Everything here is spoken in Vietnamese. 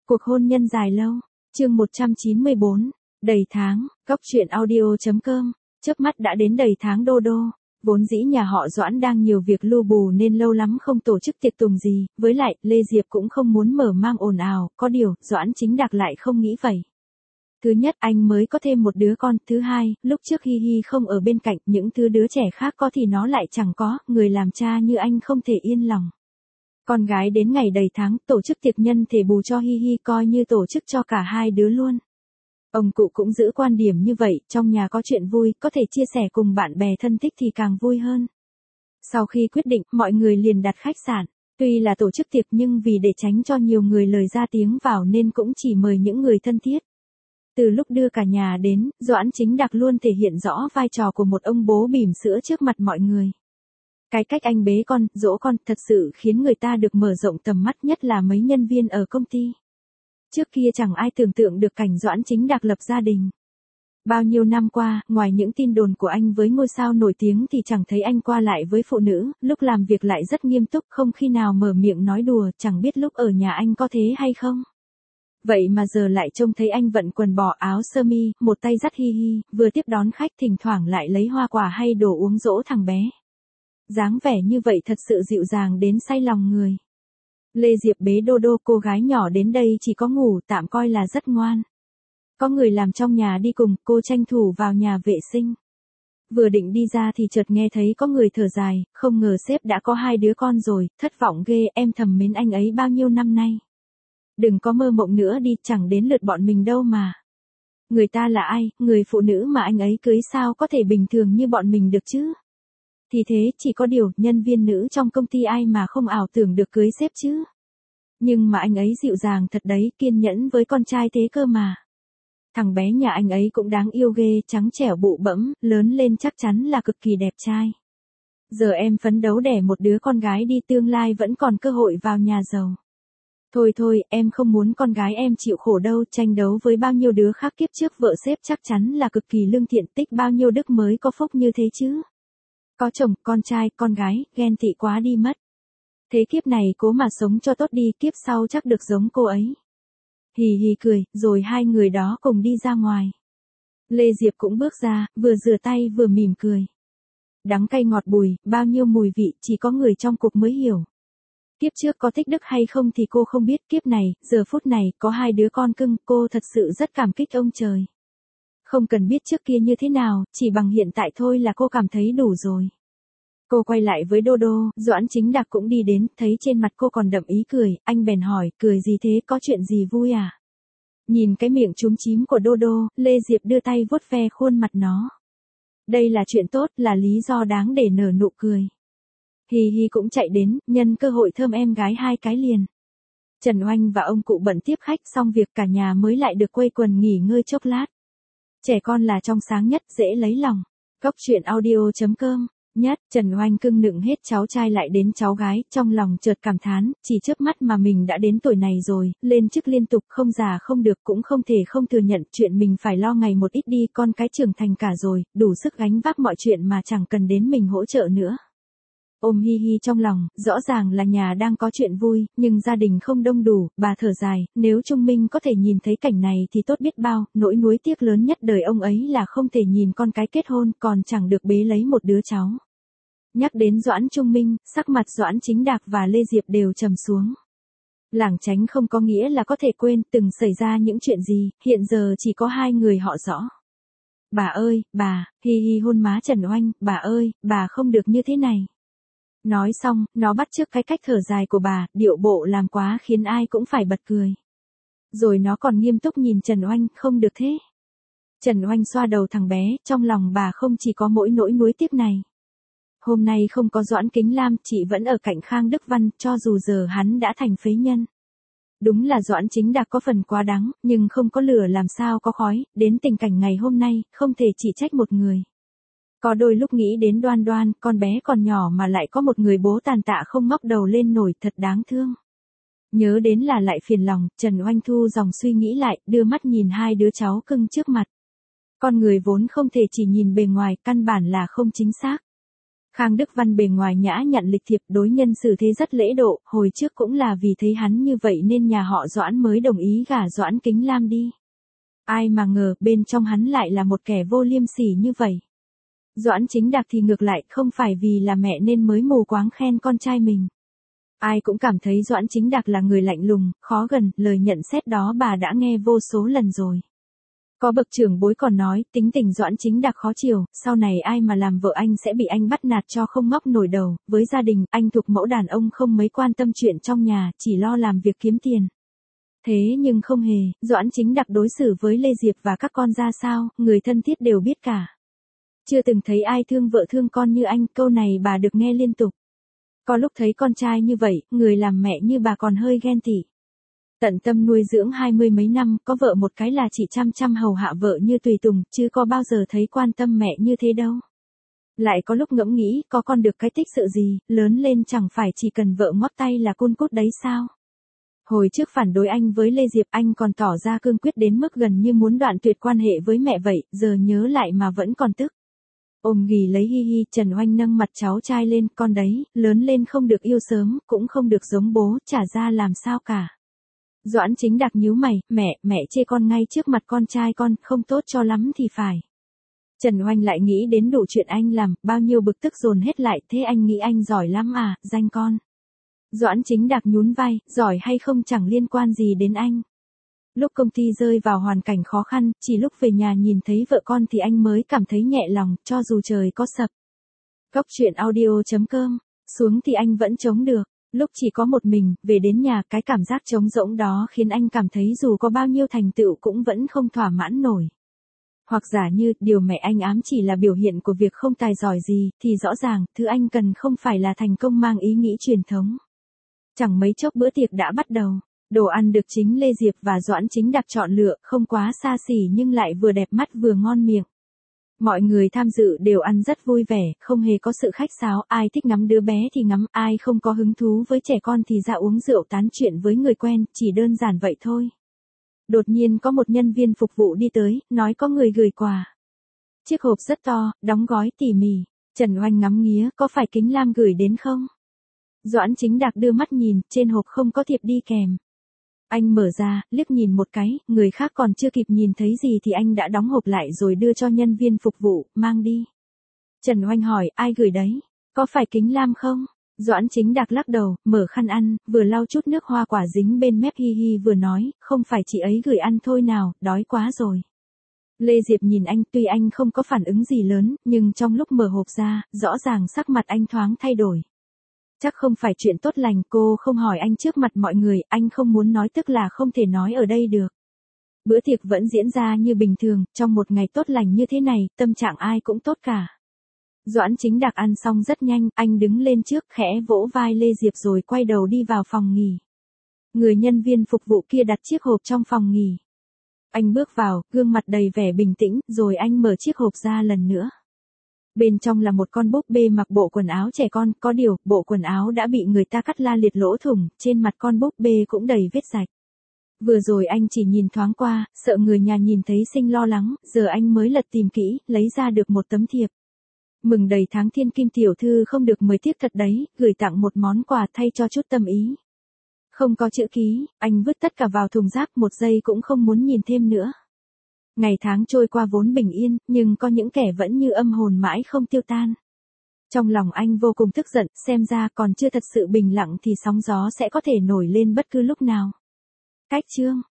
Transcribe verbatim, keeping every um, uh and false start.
Cuộc hôn nhân dài lâu, chương một trăm chín mươi bốn, đầy tháng, Cóc truyện audio chấm com, chớp mắt đã đến đầy tháng đô đô, vốn dĩ nhà họ Doãn đang nhiều việc lu bù nên lâu lắm không tổ chức tiệc tùng gì, với lại, Lê Diệp cũng không muốn mở mang ồn ào, có điều, Doãn Chính Đạc lại không nghĩ vậy. Thứ nhất, anh mới có thêm một đứa con, thứ hai, lúc trước Hi Hi không ở bên cạnh, những thứ đứa trẻ khác có thì nó lại chẳng có, người làm cha như anh không thể yên lòng. Con gái đến ngày đầy tháng, tổ chức tiệc nhân thể bù cho Hi Hi coi như tổ chức cho cả hai đứa luôn. Ông cụ cũng giữ quan điểm như vậy, trong nhà có chuyện vui, có thể chia sẻ cùng bạn bè thân thích thì càng vui hơn. Sau khi quyết định, mọi người liền đặt khách sạn. Tuy là tổ chức tiệc nhưng vì để tránh cho nhiều người lời ra tiếng vào nên cũng chỉ mời những người thân thiết. Từ lúc đưa cả nhà đến, Doãn Chính Đạc luôn thể hiện rõ vai trò của một ông bố bỉm sữa trước mặt mọi người. Cái cách anh bế con, dỗ con thật sự khiến người ta được mở rộng tầm mắt, nhất là mấy nhân viên ở công ty. Trước kia chẳng ai tưởng tượng được cảnh Doãn Chính Đạc lập gia đình. Bao nhiêu năm qua, ngoài những tin đồn của anh với ngôi sao nổi tiếng thì chẳng thấy anh qua lại với phụ nữ, lúc làm việc lại rất nghiêm túc, không khi nào mở miệng nói đùa, chẳng biết lúc ở nhà anh có thế hay không. Vậy mà giờ lại trông thấy anh vận quần bò áo sơ mi, một tay dắt Hi Hi, vừa tiếp đón khách thỉnh thoảng lại lấy hoa quả hay đồ uống dỗ thằng bé. Dáng vẻ như vậy thật sự dịu dàng đến say lòng người. Lê Diệp bế đô đô, cô gái nhỏ đến đây chỉ có ngủ, tạm coi là rất ngoan. Có người làm trong nhà đi cùng, cô tranh thủ vào nhà vệ sinh. Vừa định đi ra thì chợt nghe thấy có người thở dài, không ngờ sếp đã có hai đứa con rồi, thất vọng ghê, em thầm mến anh ấy bao nhiêu năm nay. Đừng có mơ mộng nữa đi, chẳng đến lượt bọn mình đâu mà. Người ta là ai, người phụ nữ mà anh ấy cưới sao có thể bình thường như bọn mình được chứ? Thì thế, chỉ có điều, nhân viên nữ trong công ty ai mà không ảo tưởng được cưới sếp chứ. Nhưng mà anh ấy dịu dàng thật đấy, kiên nhẫn với con trai thế cơ mà. Thằng bé nhà anh ấy cũng đáng yêu ghê, trắng trẻo bụ bẫm, lớn lên chắc chắn là cực kỳ đẹp trai. Giờ em phấn đấu đẻ một đứa con gái đi, tương lai vẫn còn cơ hội vào nhà giàu. Thôi thôi, em không muốn con gái em chịu khổ đâu, tranh đấu với bao nhiêu đứa khác kiếp trước vợ sếp chắc chắn là cực kỳ lương thiện, tích bao nhiêu đức mới có phúc như thế chứ. Có chồng, con trai, con gái, ghen tị quá đi mất. Thế kiếp này cố mà sống cho tốt đi, kiếp sau chắc được giống cô ấy. Hì hì cười, rồi hai người đó cùng đi ra ngoài. Lê Diệp cũng bước ra, vừa rửa tay vừa mỉm cười. Đắng cay ngọt bùi, bao nhiêu mùi vị, chỉ có người trong cuộc mới hiểu. Kiếp trước có tích đức hay không thì cô không biết, kiếp này, giờ phút này, có hai đứa con cưng, cô thật sự rất cảm kích ông trời. Không cần biết trước kia như thế nào, chỉ bằng hiện tại thôi là cô cảm thấy đủ rồi. Cô quay lại với Đô Đô, Doãn Chính Đạc cũng đi đến, thấy trên mặt cô còn đậm ý cười, anh bèn hỏi, cười gì thế, có chuyện gì vui à? Nhìn cái miệng chúm chím của Đô Đô, Lê Diệp đưa tay vuốt ve khuôn mặt nó. Đây là chuyện tốt, là lý do đáng để nở nụ cười. Hi Hi cũng chạy đến, nhân cơ hội thơm em gái hai cái liền. Trần Oanh và ông cụ bận tiếp khách, xong việc cả nhà mới lại được quây quần nghỉ ngơi chốc lát. Trẻ con là trong sáng nhất, dễ lấy lòng. Cóc truyện audio chấm com. Nhất, Trần Oanh cưng nựng hết cháu trai lại đến cháu gái, trong lòng chợt cảm thán, chỉ chớp mắt mà mình đã đến tuổi này rồi, lên chức liên tục, không già không được, cũng không thể không thừa nhận chuyện mình phải lo ngày một ít đi, con cái trưởng thành cả rồi, đủ sức gánh vác mọi chuyện mà chẳng cần đến mình hỗ trợ nữa. Ôm Hi Hi trong lòng, rõ ràng là nhà đang có chuyện vui, nhưng gia đình không đông đủ, bà thở dài, nếu Trung Minh có thể nhìn thấy cảnh này thì tốt biết bao, nỗi nuối tiếc lớn nhất đời ông ấy là không thể nhìn con cái kết hôn, còn chẳng được bế lấy một đứa cháu. Nhắc đến Doãn Trung Minh, sắc mặt Doãn Chính Đạc và Lê Diệp đều trầm xuống. Lảng tránh không có nghĩa là có thể quên từng xảy ra những chuyện gì, hiện giờ chỉ có hai người họ rõ. Bà ơi, bà, Hi Hi hôn má Trần Oanh, bà ơi, bà không được như thế này. Nói xong, nó bắt chước cái cách thở dài của bà, điệu bộ làm quá khiến ai cũng phải bật cười. Rồi nó còn nghiêm túc nhìn Trần Oanh, không được thế. Trần Oanh xoa đầu thằng bé, trong lòng bà không chỉ có mỗi nỗi nuối tiếc này. Hôm nay không có Doãn Kính Lam, chị vẫn ở cạnh Khang Đức Văn, cho dù giờ hắn đã thành phế nhân. Đúng là Doãn Chính Đạc có phần quá đáng, nhưng không có lửa làm sao có khói, đến tình cảnh ngày hôm nay, không thể chỉ trách một người. Có đôi lúc nghĩ đến Đoan Đoan, con bé còn nhỏ mà lại có một người bố tàn tạ không ngóc đầu lên nổi, thật đáng thương. Nhớ đến là lại phiền lòng, Trần Oanh thu dòng suy nghĩ lại, đưa mắt nhìn hai đứa cháu cưng trước mặt. Con người vốn không thể chỉ nhìn bề ngoài, căn bản là không chính xác. Khang Đức Văn bề ngoài nhã nhặn lịch thiệp, đối nhân xử thế rất lễ độ, hồi trước cũng là vì thấy hắn như vậy nên nhà họ Doãn mới đồng ý gả Doãn Kính Lam đi. Ai mà ngờ, bên trong hắn lại là một kẻ vô liêm sỉ như vậy. Doãn Chính Đạc thì ngược lại, không phải vì là mẹ nên mới mù quáng khen con trai mình. Ai cũng cảm thấy Doãn Chính Đạc là người lạnh lùng, khó gần, lời nhận xét đó bà đã nghe vô số lần rồi. Có bậc trưởng bối còn nói, tính tình Doãn Chính Đạc khó chiều, sau này ai mà làm vợ anh sẽ bị anh bắt nạt cho không ngóc nổi đầu, với gia đình, anh thuộc mẫu đàn ông không mấy quan tâm chuyện trong nhà, chỉ lo làm việc kiếm tiền. Thế nhưng không hề, Doãn Chính Đạc đối xử với Lê Diệp và các con ra sao, người thân thiết đều biết cả. Chưa từng thấy ai thương vợ thương con như anh, câu này bà được nghe liên tục. Có lúc thấy con trai như vậy, người làm mẹ như bà còn hơi ghen tị. Tận tâm nuôi dưỡng hai mươi mấy năm, có vợ một cái là chỉ chăm chăm hầu hạ vợ như tùy tùng, chứ có bao giờ thấy quan tâm mẹ như thế đâu. Lại có lúc ngẫm nghĩ, có con được cái tích sự gì, lớn lên chẳng phải chỉ cần vợ ngót tay là cun cút đấy sao. Hồi trước phản đối anh với Lê Diệp, anh còn tỏ ra cương quyết đến mức gần như muốn đoạn tuyệt quan hệ với mẹ vậy, giờ nhớ lại mà vẫn còn tức. Ôm ghì lấy hi hi, Trần Oanh nâng mặt cháu trai lên, con đấy, lớn lên không được yêu sớm, cũng không được giống bố, chả ra làm sao cả. Doãn Chính Đạc nhíu mày, mẹ, mẹ chê con ngay trước mặt con trai con, không tốt cho lắm thì phải. Trần Oanh lại nghĩ đến đủ chuyện anh làm, bao nhiêu bực tức dồn hết lại, thế anh nghĩ anh giỏi lắm à, danh con. Doãn Chính Đạc nhún vai, giỏi hay không chẳng liên quan gì đến anh. Lúc công ty rơi vào hoàn cảnh khó khăn, chỉ lúc về nhà nhìn thấy vợ con thì anh mới cảm thấy nhẹ lòng, cho dù trời có sập. Góc truyện audio chấm com, xuống thì anh vẫn chống được. Lúc chỉ có một mình, về đến nhà, cái cảm giác trống rỗng đó khiến anh cảm thấy dù có bao nhiêu thành tựu cũng vẫn không thỏa mãn nổi. Hoặc giả như, điều mẹ anh ám chỉ là biểu hiện của việc không tài giỏi gì, thì rõ ràng, thứ anh cần không phải là thành công mang ý nghĩ truyền thống. Chẳng mấy chốc bữa tiệc đã bắt đầu. Đồ ăn được chính Lê Diệp và Doãn Chính Đạc chọn lựa, không quá xa xỉ nhưng lại vừa đẹp mắt vừa ngon miệng. Mọi người tham dự đều ăn rất vui vẻ, không hề có sự khách sáo, ai thích ngắm đứa bé thì ngắm, ai không có hứng thú với trẻ con thì ra uống rượu tán chuyện với người quen, chỉ đơn giản vậy thôi. Đột nhiên có một nhân viên phục vụ đi tới, nói có người gửi quà. Chiếc hộp rất to, đóng gói tỉ mỉ. Trần Oanh ngắm nghía, có phải Kính Lam gửi đến không? Doãn Chính Đạc đưa mắt nhìn, trên hộp không có thiệp đi kèm. Anh mở ra, liếc nhìn một cái, người khác còn chưa kịp nhìn thấy gì thì anh đã đóng hộp lại rồi đưa cho nhân viên phục vụ, mang đi. Trần Oanh hỏi, ai gửi đấy? Có phải Kính Lam không? Doãn Chính Đạc lắc đầu, mở khăn ăn, vừa lau chút nước hoa quả dính bên mép hi hi vừa nói, không phải chị ấy gửi ăn thôi nào, đói quá rồi. Lê Diệp nhìn anh, tuy anh không có phản ứng gì lớn, nhưng trong lúc mở hộp ra, rõ ràng sắc mặt anh thoáng thay đổi. Chắc không phải chuyện tốt lành, cô không hỏi anh trước mặt mọi người, anh không muốn nói tức là không thể nói ở đây được. Bữa tiệc vẫn diễn ra như bình thường, trong một ngày tốt lành như thế này, tâm trạng ai cũng tốt cả. Doãn Chính Đạc ăn xong rất nhanh, anh đứng lên trước, khẽ vỗ vai Lê Diệp rồi quay đầu đi vào phòng nghỉ. Người nhân viên phục vụ kia đặt chiếc hộp trong phòng nghỉ. Anh bước vào, gương mặt đầy vẻ bình tĩnh, rồi anh mở chiếc hộp ra lần nữa. Bên trong là một con búp bê mặc bộ quần áo trẻ con, có điều, bộ quần áo đã bị người ta cắt la liệt lỗ thủng, trên mặt con búp bê cũng đầy vết rạch. Vừa rồi anh chỉ nhìn thoáng qua, sợ người nhà nhìn thấy sinh lo lắng, giờ anh mới lật tìm kỹ, lấy ra được một tấm thiệp. Mừng đầy tháng thiên kim tiểu thư không được mời tiếc thật đấy, gửi tặng một món quà thay cho chút tâm ý. Không có chữ ký, anh vứt tất cả vào thùng rác, một giây cũng không muốn nhìn thêm nữa. Ngày tháng trôi qua vốn bình yên, nhưng có những kẻ vẫn như âm hồn mãi không tiêu tan. Trong lòng anh vô cùng tức giận, xem ra còn chưa thật sự bình lặng thì sóng gió sẽ có thể nổi lên bất cứ lúc nào. Cách chương